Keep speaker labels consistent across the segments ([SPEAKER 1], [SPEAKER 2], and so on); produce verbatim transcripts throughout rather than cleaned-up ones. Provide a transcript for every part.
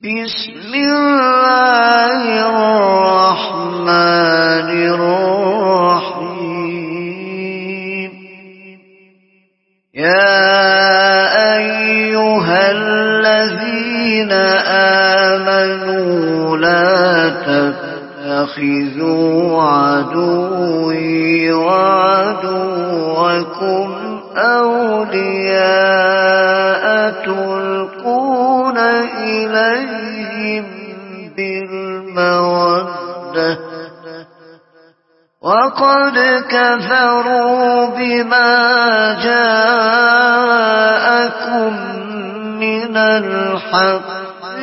[SPEAKER 1] بسم الله الرحمن الرحيم يا أيها الذين آمنوا لا تتخذوا عدوي وعدوكم أولياء تلقون إليهم بالمودة وقد كفروا بما جاءكم من الحق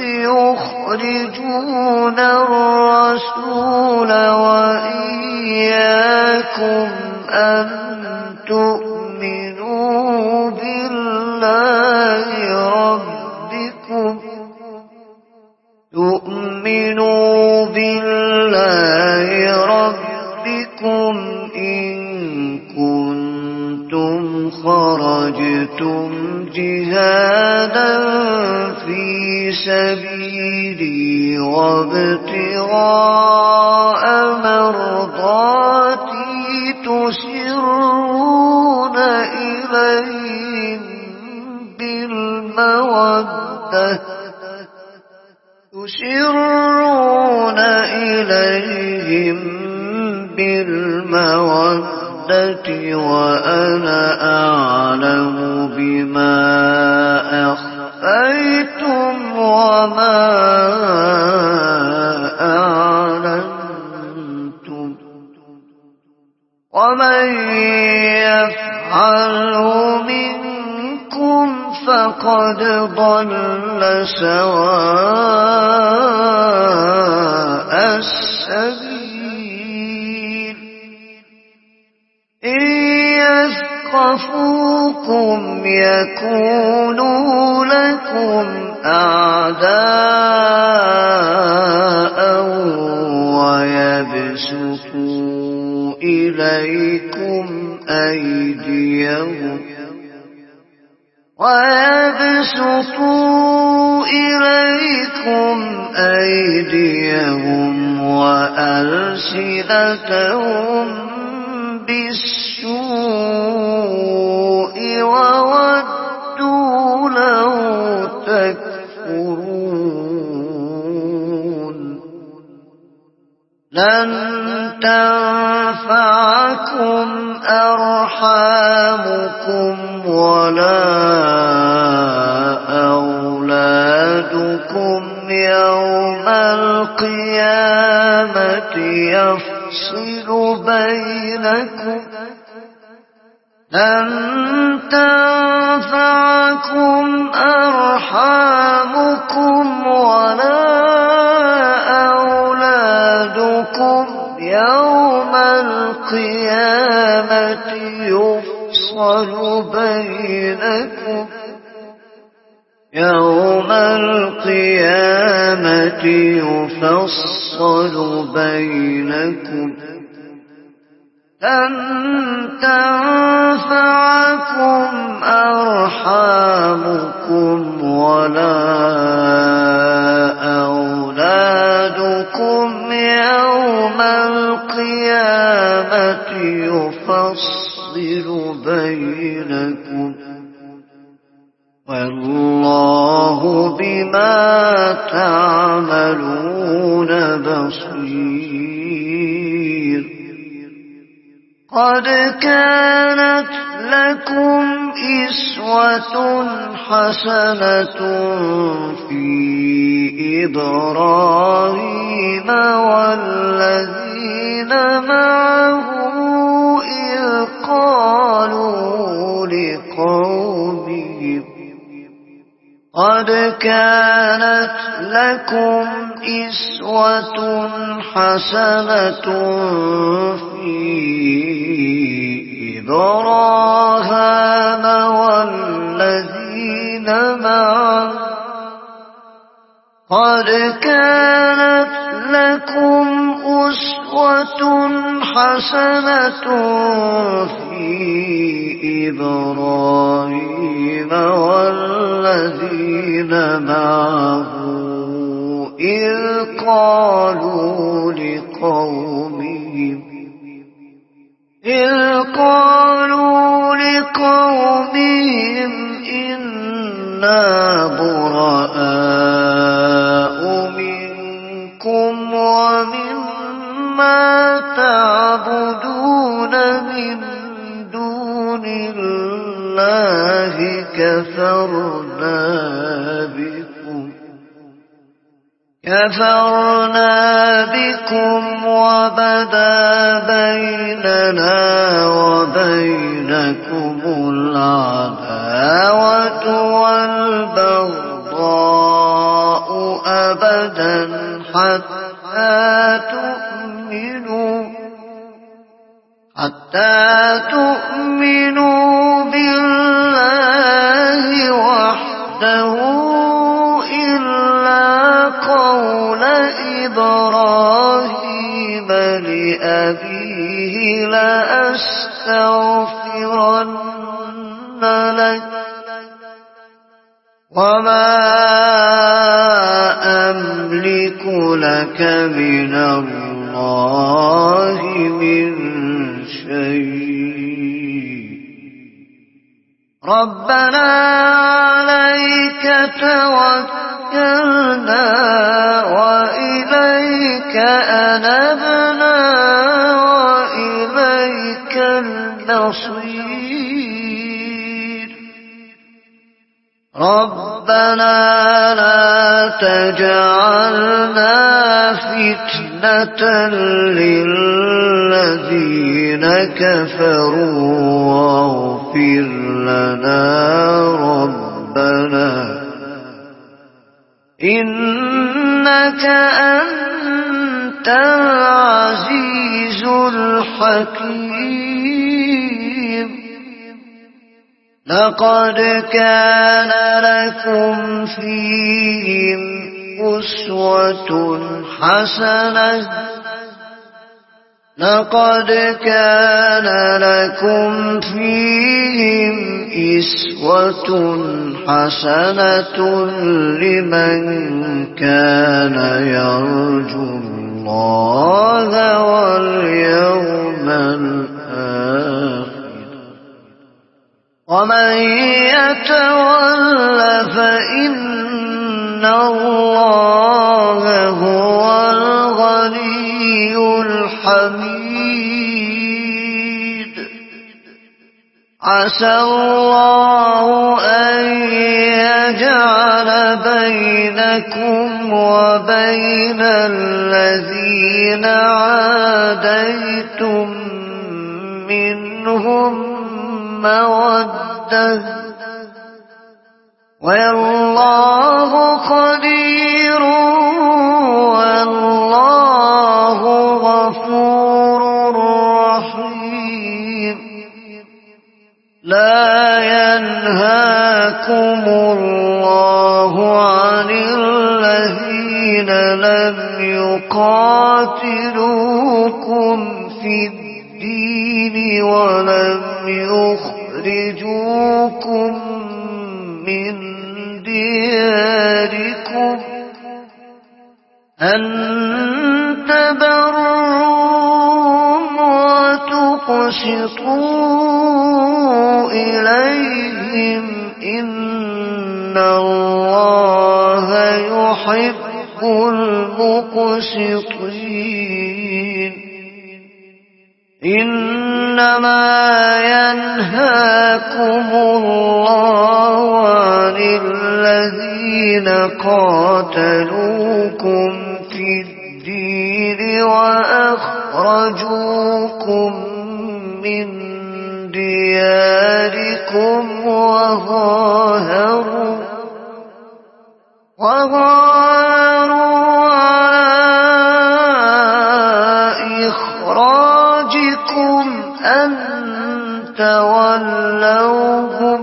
[SPEAKER 1] يخرجون الرسول وإياكم أن تؤمنوا بالله ربكم تؤمنوا بالله ربكم إن كنتم خرجتم جهادا في سبيلي وابتغاء مرضاتي تسرون إليهم بالمودة تسرون إليهم بالمودة وأنا أعلم بما أخفيتم وما أعلنتم ومن يفعله منكم فقد ضل سواء السبيل إن يثقفوكم يكونوا لكم أعداء ويبسطوا إليكم أيديهم ويبسطوا إليكم أيديهم وألسنتهم بالسوء وودوا لو تكفرون لن تنفعكم أرحامكم ولا أولادكم يوم القيامة يفصل بينكم لن تنفعكم أرحامكم ولا أولادكم يوم القيامة يفصل بينكم يوم القيامة يفصل بينكم لن تنفعكم أرحامكم ولا أولادكم يوم القيامة يفصل بينكم والله بما تعملون بصير قد كانت لكم إسوة حسنة في إبراهيم والذين معه إذ قالوا لقومهم قد كانت لكم إسوة حسنة في إبراهيم والذين معه قد كانت لكم أسوة حسنة في إبراهيم والذين معه إذ قالوا لقومهم إذ قالوا لقومهم إنا براء منكم ومما تعبدون من دون الله كفرنا بكم كفرنا بكم وبدا بيننا وبينكم العداوة والبغضاء أبدا حتى تؤمنوا حتى تؤمنوا بالله وحده إلا قول إبراهيم لأبيه لأستغفرن لك وما أملك لك من الله من شيء ربنا عليك توكلنا وإليك أنبنا وإليك المصير ربنا لا تجعلنا فتنة للذين كفروا واغفر لنا ربنا إنك أنت العزيز الحكيم لقد كان لكم فيهم أسوة حسنة لقد كان لكم فيهم أسوة حسنة لمن كان يرجو الله واليوم الآخر ومن يتول فإن الله هو الغني الحميد عسى الله أن يجعل بينكم وبين الذين عاديتم منهم مودة والله قدير والله غفور رحيم لا ينهاكم الله عن الذين لم يقاتلوكم في الدين ولم يخرجوكم من دياركم أن تبروهم وتقسطوا إليهم إن الله يحب المقسطين إنما ينهاكم الله عن الذين قاتلوكم في الدين وأخرجوكم من دياركم وظاهروا وظاهروا على إخراجكم أن تولوهم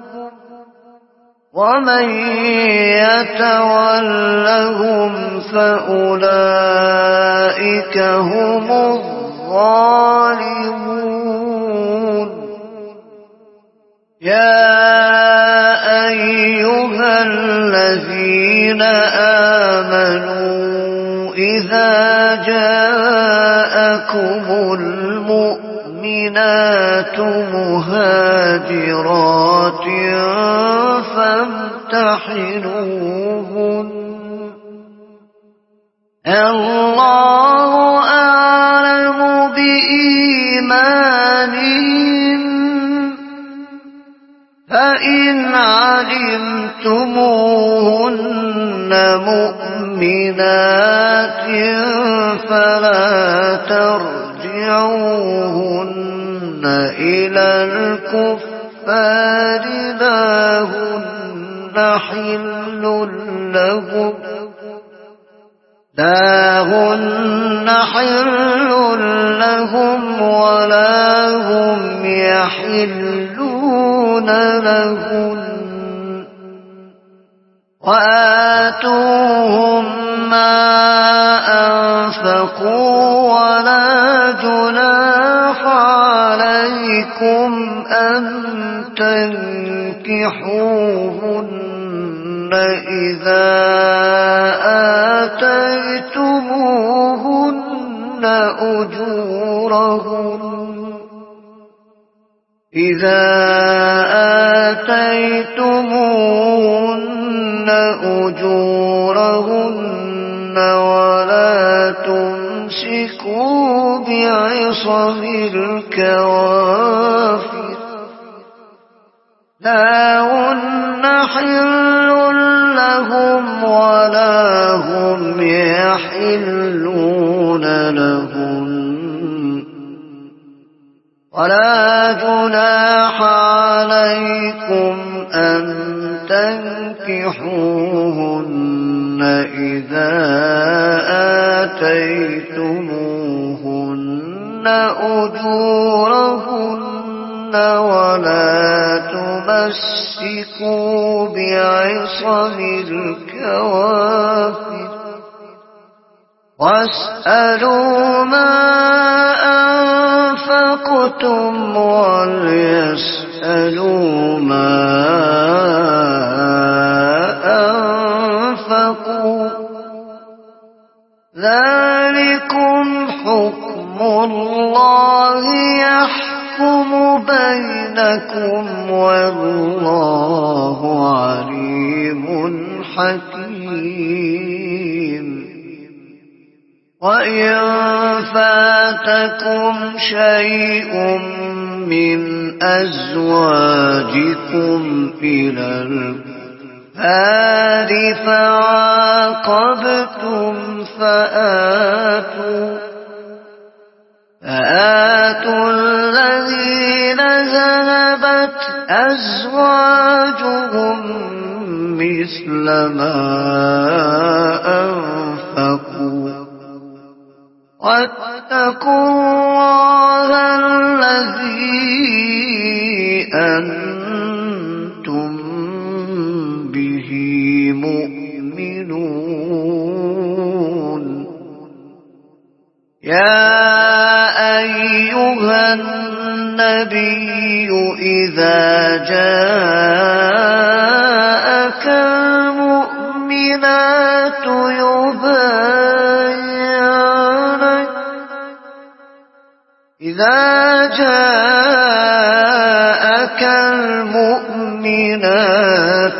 [SPEAKER 1] ومن يتولهم فأولئك هم الظالمون يا أيها الذين آمنوا إذا جاءكم المؤمنات مهاجرات فامتحنوهن الله أعلم بإيمانهن فإن علمتموهن مؤمنات فلا ترجعوهن إلى الكفار لا هن حل لهم لا هن حل لهم ولا هم يحلون لهن وآتوهم ما أنفقوا ولا جناح عليكم أن تنكحوهن إذا آتيتموهن أجورهن إذا آتيتموهن أجورهن ولا تمسكوا بعصم الكوافر لا هن حل لهم ولا هم يحلون لهم ولا جناح عليكم أن تنكحوهن إذا آتيتموهن أجورهن ولا تمسكوا بعصم الكوافر واسألوا ما أنفقتم وليسألوا ما أنفقوا ذلكم حكم الله يحكم بينكم والله عليم حكيم وإن فاتكم شيء من أزواجكم إلى الكفار فعاقبتم فآتوا فآتوا الذين ذهبت أزواجهم مثل ما أنفقوا واتقوا الله الذي أنتم به مؤمنون يا أيها النبي إذا جاءك المؤمنات يبايعنك إذا جاءك المؤمنات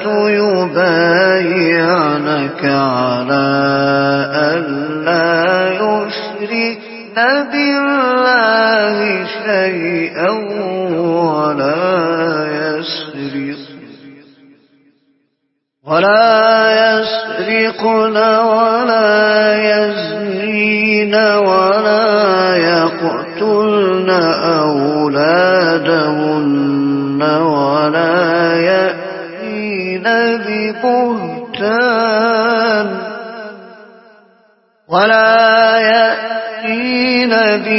[SPEAKER 1] يبايعنك على أن لا يشركن بالله شيئا ولا يسرقن ولا يسرقن ولا يزنين ولا يقتلن أولادهن ولا يأتين ببهتان ولا يأتين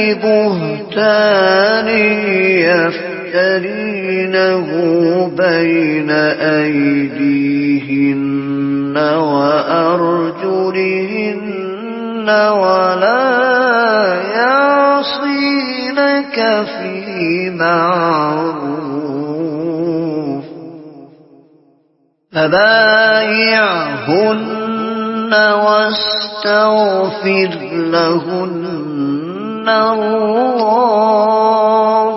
[SPEAKER 1] ببهتان يفترينه بين أيديهن وأرجلهن ولا يعصينك في معروف فبايعهن واستغفر لهن الله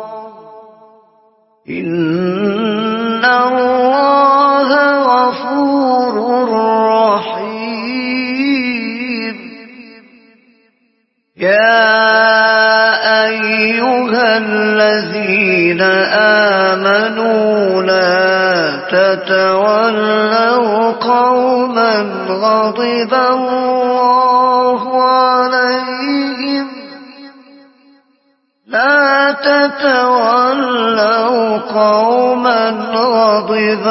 [SPEAKER 1] إن الله غفور رحيم. يا أيها الذين آمنوا لا تتولوا قوما غضب الله عليهم لا تتولوا قوما غضب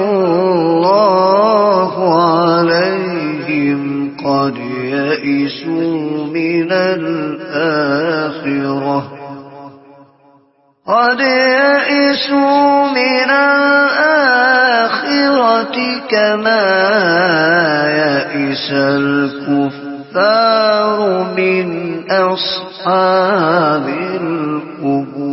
[SPEAKER 1] الله عليهم قد يئسوا من الآخرة قد يئسوا من الآخرة كما يئس الكفار من أصحاب القبور.